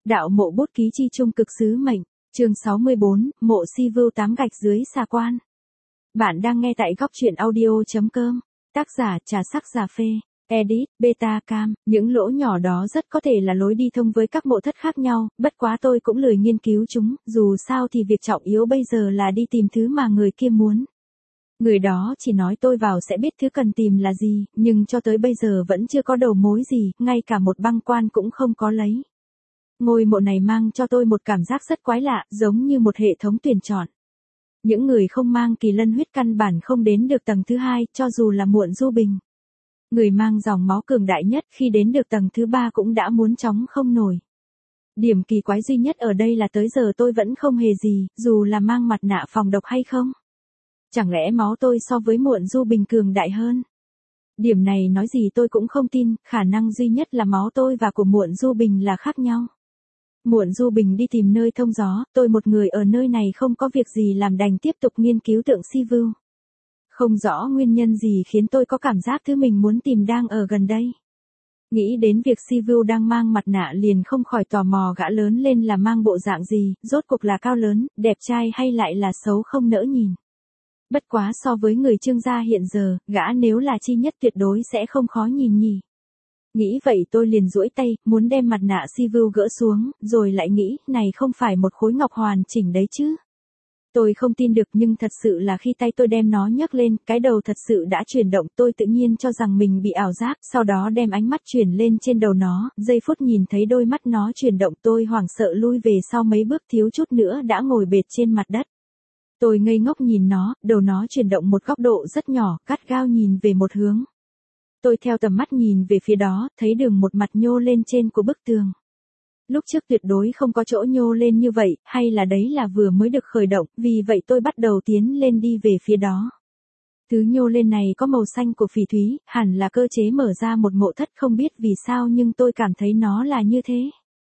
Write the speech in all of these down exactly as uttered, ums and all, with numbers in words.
Đạo mộ bút ký chi trung cực sứ mệnh, chương sáu mươi bốn, mộ Si Vưu tám gạch dưới xà quan. Bạn đang nghe tại góc truyện audio.com, tác giả Trà Sắc Già Phê, edit, beta cam, những lỗ nhỏ đó rất có thể là lối đi thông với các mộ thất khác nhau, bất quá tôi cũng lười nghiên cứu chúng, dù sao thì việc trọng yếu bây giờ là đi tìm thứ mà người kia muốn. Người đó chỉ nói tôi vào sẽ biết thứ cần tìm là gì, nhưng cho tới bây giờ vẫn chưa có đầu mối gì, ngay cả một băng quan cũng không có lấy. Ngôi mộ này mang cho tôi một cảm giác rất quái lạ, giống như một hệ thống tuyển chọn. Những người không mang kỳ lân huyết căn bản không đến được tầng thứ hai, cho dù là Muộn Du Bình. Người mang dòng máu cường đại nhất khi đến được tầng thứ ba cũng đã muốn chóng không nổi. Điểm kỳ quái duy nhất ở đây là tới giờ tôi vẫn không hề gì, dù là mang mặt nạ phòng độc hay không. Chẳng lẽ máu tôi so với Muộn Du Bình cường đại hơn? Điểm này nói gì tôi cũng không tin, khả năng duy nhất là máu tôi và của Muộn Du Bình là khác nhau. Muộn Du Bình đi tìm nơi thông gió, tôi một người ở nơi này không có việc gì làm đành tiếp tục nghiên cứu tượng Si Vưu. Không rõ nguyên nhân gì khiến tôi có cảm giác thứ mình muốn tìm đang ở gần đây. Nghĩ đến việc Si Vưu đang mang mặt nạ liền không khỏi tò mò gã lớn lên là mang bộ dạng gì, rốt cuộc là cao lớn, đẹp trai hay lại là xấu không nỡ nhìn. Bất quá so với người Trương gia hiện giờ, gã nếu là chi nhất tuyệt đối sẽ không khó nhìn nhỉ. Nghĩ vậy tôi liền duỗi tay, muốn đem mặt nạ Si Vưu gỡ xuống, rồi lại nghĩ, này không phải một khối ngọc hoàn chỉnh đấy chứ. Tôi không tin được nhưng thật sự là khi tay tôi đem nó nhấc lên, cái đầu thật sự đã chuyển động, tôi tự nhiên cho rằng mình bị ảo giác, sau đó đem ánh mắt chuyển lên trên đầu nó, giây phút nhìn thấy đôi mắt nó chuyển động tôi hoảng sợ lui về sau mấy bước thiếu chút nữa đã ngồi bệt trên mặt đất. Tôi ngây ngốc nhìn nó, đầu nó chuyển động một góc độ rất nhỏ, gắt gao nhìn về một hướng. Tôi theo tầm mắt nhìn về phía đó, thấy đường một mặt nhô lên trên của bức tường. Lúc trước tuyệt đối không có chỗ nhô lên như vậy, hay là đấy là vừa mới được khởi động, vì vậy tôi bắt đầu tiến lên đi về phía đó. Thứ nhô lên này có màu xanh của phỉ thúy, hẳn là cơ chế mở ra một mộ thất không biết vì sao nhưng tôi cảm thấy nó là như thế.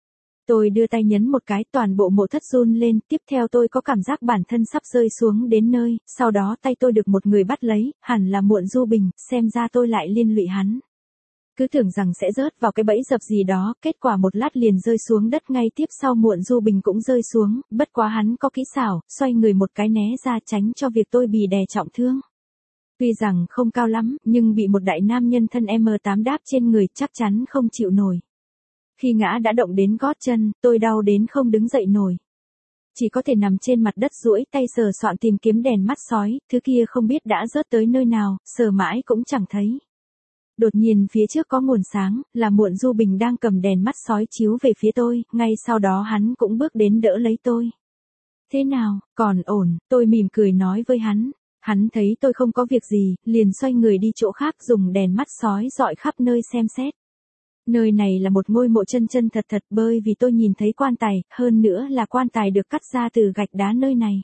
Tôi đưa tay nhấn một cái toàn bộ mộ thất run lên, tiếp theo tôi có cảm giác bản thân sắp rơi xuống đến nơi, sau đó tay tôi được một người bắt lấy, hẳn là Muộn Du Bình, xem ra tôi lại liên lụy hắn. Cứ tưởng rằng sẽ rớt vào cái bẫy dập gì đó, kết quả một lát liền rơi xuống đất ngay tiếp sau Muộn Du Bình cũng rơi xuống, bất quá hắn có kỹ xảo, xoay người một cái né ra tránh cho việc tôi bị đè trọng thương. Tuy rằng không cao lắm, nhưng bị một đại nam nhân thân em tám đáp trên người chắc chắn không chịu nổi. Khi ngã đã động đến gót chân, tôi đau đến không đứng dậy nổi. Chỉ có thể nằm trên mặt đất duỗi tay sờ soạn tìm kiếm đèn mắt sói, thứ kia không biết đã rớt tới nơi nào, sờ mãi cũng chẳng thấy. Đột nhiên phía trước có nguồn sáng, là Muộn Du Bình đang cầm đèn mắt sói chiếu về phía tôi, ngay sau đó hắn cũng bước đến đỡ lấy tôi. Thế nào, còn ổn, tôi mỉm cười nói với hắn. Hắn thấy tôi không có việc gì, liền xoay người đi chỗ khác dùng đèn mắt sói dọi khắp nơi xem xét. Nơi này là một ngôi mộ chân chân thật thật bởi vì tôi nhìn thấy quan tài, hơn nữa là quan tài được cắt ra từ gạch đá nơi này.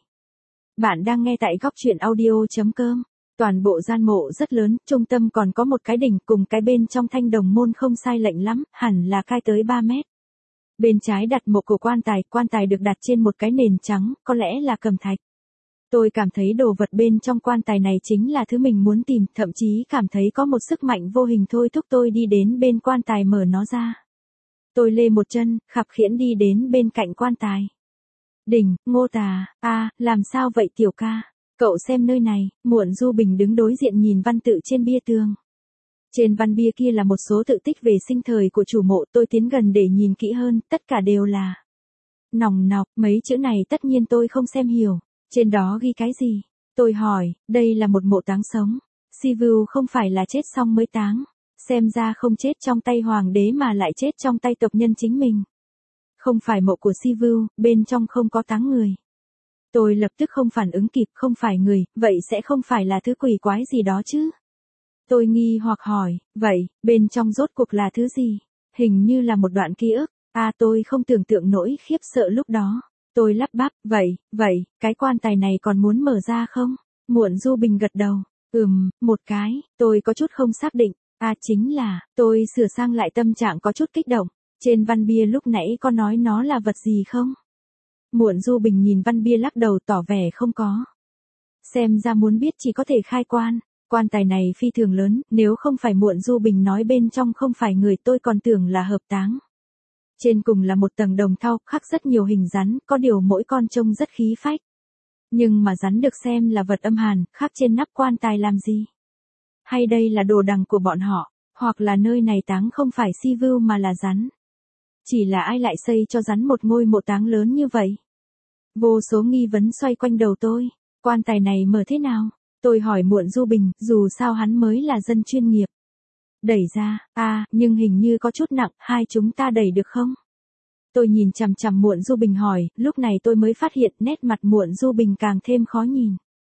Bạn đang nghe tại góc truyện audio.com. Toàn bộ gian mộ rất lớn, trung tâm còn có một cái đỉnh cùng cái bên trong thanh đồng môn không sai lệnh lắm, hẳn là cao tới ba mét. Bên trái đặt mộ của quan tài, quan tài được đặt trên một cái nền trắng, có lẽ là cẩm thạch. Tôi cảm thấy đồ vật bên trong quan tài này chính là thứ mình muốn tìm, thậm chí cảm thấy có một sức mạnh vô hình thôi thúc tôi đi đến bên quan tài mở nó ra. Tôi lê một chân, khập khiễng đi đến bên cạnh quan tài. Đỉnh, Ngô Tà, a, làm sao vậy tiểu ca? Cậu xem nơi này, Muộn Du Bình đứng đối diện nhìn văn tự trên bia tường. Trên văn bia kia là một số tự tích về sinh thời của chủ mộ, tôi tiến gần để nhìn kỹ hơn, tất cả đều là nòng nọc, mấy chữ này tất nhiên tôi không xem hiểu. Trên đó ghi cái gì? Tôi hỏi, đây là một mộ táng sống. Si Vưu không phải là chết xong mới táng. Xem ra không chết trong tay hoàng đế mà lại chết trong tay tộc nhân chính mình. Không phải mộ của Si Vưu, bên trong không có táng người. Tôi lập tức không phản ứng kịp, không phải người, vậy sẽ không phải là thứ quỷ quái gì đó chứ? Tôi nghi hoặc hỏi, vậy, bên trong rốt cuộc là thứ gì? Hình như là một đoạn ký ức. À tôi không tưởng tượng nổi khiếp sợ lúc đó. Tôi lắp bắp, vậy, vậy, cái quan tài này còn muốn mở ra không? Muộn Du Bình gật đầu, ừm, một cái, tôi có chút không xác định, à chính là, tôi sửa sang lại tâm trạng có chút kích động, trên văn bia lúc nãy có nói nó là vật gì không? Muộn Du Bình nhìn văn bia lắc đầu tỏ vẻ không có. Xem ra muốn biết chỉ có thể khai quan, quan tài này phi thường lớn, nếu không phải Muộn Du Bình nói bên trong không phải người tôi còn tưởng là hợp táng. Trên cùng là một tầng đồng thau, khắc rất nhiều hình rắn, có điều mỗi con trông rất khí phách. Nhưng mà rắn được xem là vật âm hàn, khắc trên nắp quan tài làm gì? Hay đây là đồ đằng của bọn họ, hoặc là nơi này táng không phải si vưu mà là rắn? Chỉ là ai lại xây cho rắn một ngôi mộ táng lớn như vậy? Vô số nghi vấn xoay quanh đầu tôi. Quan tài này mở thế nào? Tôi hỏi Muộn Du Bình, dù sao hắn mới là dân chuyên nghiệp. Đẩy ra, à, nhưng hình như có chút nặng, hai chúng ta đẩy được không? Tôi nhìn chằm chằm Muộn Du Bình hỏi, lúc này tôi mới phát hiện nét mặt Muộn Du Bình càng thêm khó nhìn.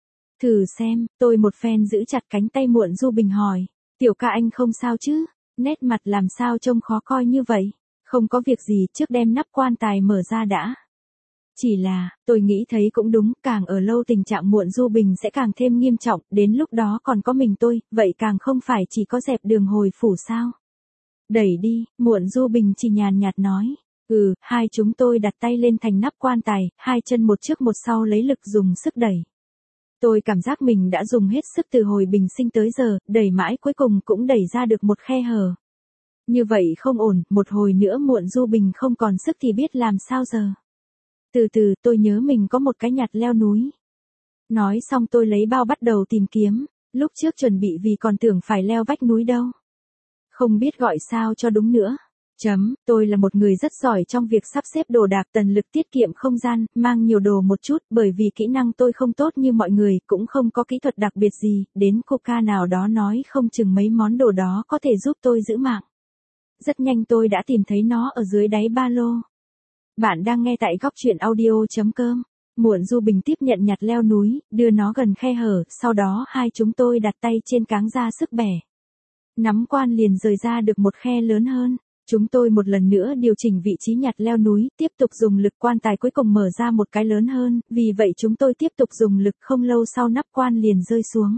Thử xem, tôi một phen giữ chặt cánh tay Muộn Du Bình hỏi, tiểu ca anh không sao chứ? Nét mặt làm sao trông khó coi như vậy? Không có việc gì, trước đem nắp quan tài mở ra đã. Chỉ là, tôi nghĩ thấy cũng đúng, càng ở lâu tình trạng Muộn Du Bình sẽ càng thêm nghiêm trọng, đến lúc đó còn có mình tôi, vậy càng không phải chỉ có dẹp đường hồi phủ sao. Đẩy đi, Muộn Du Bình chỉ nhàn nhạt nói. Ừ, hai chúng tôi đặt tay lên thành nắp quan tài, hai chân một trước một sau lấy lực dùng sức đẩy. Tôi cảm giác mình đã dùng hết sức từ hồi bình sinh tới giờ, đẩy mãi cuối cùng cũng đẩy ra được một khe hở. Như vậy không ổn, một hồi nữa Muộn Du Bình không còn sức thì biết làm sao giờ. Từ từ, tôi nhớ mình có một cái nhặt leo núi. Nói xong tôi lấy bao bắt đầu tìm kiếm, lúc trước chuẩn bị vì còn tưởng phải leo vách núi đâu. Không biết gọi sao cho đúng nữa. Chấm, tôi là một người rất giỏi trong việc sắp xếp đồ đạc, tận lực tiết kiệm không gian, mang nhiều đồ một chút, bởi vì kỹ năng tôi không tốt như mọi người, cũng không có kỹ thuật đặc biệt gì, đến cô ca nào đó nói không chừng mấy món đồ đó có thể giúp tôi giữ mạng. Rất nhanh tôi đã tìm thấy nó ở dưới đáy ba lô. Bạn đang nghe tại góc truyện audio.com. Muộn Du Bình tiếp nhận nhặt leo núi, đưa nó gần khe hở, sau đó hai chúng tôi đặt tay trên cáng ra sức bẻ. Nắm quan liền rời ra được một khe lớn hơn. Chúng tôi một lần nữa điều chỉnh vị trí nhặt leo núi, tiếp tục dùng lực, quan tài cuối cùng mở ra một cái lớn hơn, vì vậy chúng tôi tiếp tục dùng lực, không lâu sau nắp quan liền rơi xuống.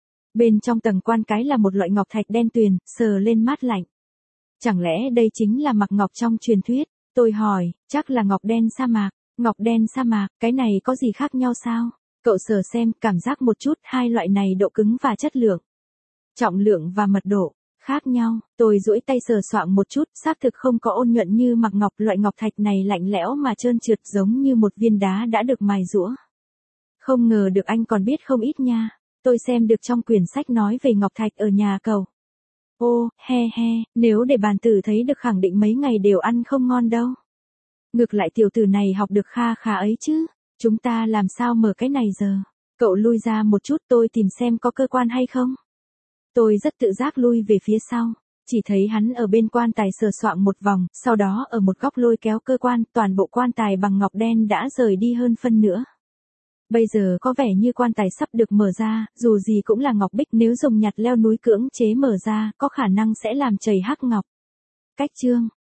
Bên trong tầng quan cái là một loại ngọc thạch đen tuyền, sờ lên mát lạnh. Chẳng lẽ đây chính là mặc ngọc trong truyền thuyết? Tôi hỏi, chắc là ngọc đen sa mạc. Ngọc đen sa mạc, cái này có gì khác nhau sao? Cậu sờ xem, cảm giác một chút, hai loại này độ cứng và chất lượng, trọng lượng và mật độ khác nhau. Tôi duỗi tay sờ soạng một chút, xác thực không có ôn nhuận như mặc ngọc, loại ngọc thạch này lạnh lẽo mà trơn trượt giống như một viên đá đã được mài giũa. Không ngờ được anh còn biết không ít nha. Tôi xem được trong quyển sách nói về ngọc thạch ở nhà cậu. Ô, he he, nếu để bàn tử thấy được khẳng định mấy ngày đều ăn không ngon đâu. Ngược lại tiểu tử này học được kha khá ấy chứ. Chúng ta làm sao mở cái này giờ? Cậu lui ra một chút, tôi tìm xem có cơ quan hay không. Tôi rất tự giác lui về phía sau, chỉ thấy hắn ở bên quan tài sờ soạng một vòng, sau đó ở một góc lôi kéo cơ quan, toàn bộ quan tài bằng ngọc đen đã rời đi hơn phân nữa. Bây giờ có vẻ như quan tài sắp được mở ra, dù gì cũng là ngọc bích, nếu dùng nhặt leo núi cưỡng chế mở ra, có khả năng sẽ làm chảy hắc ngọc. Cách chương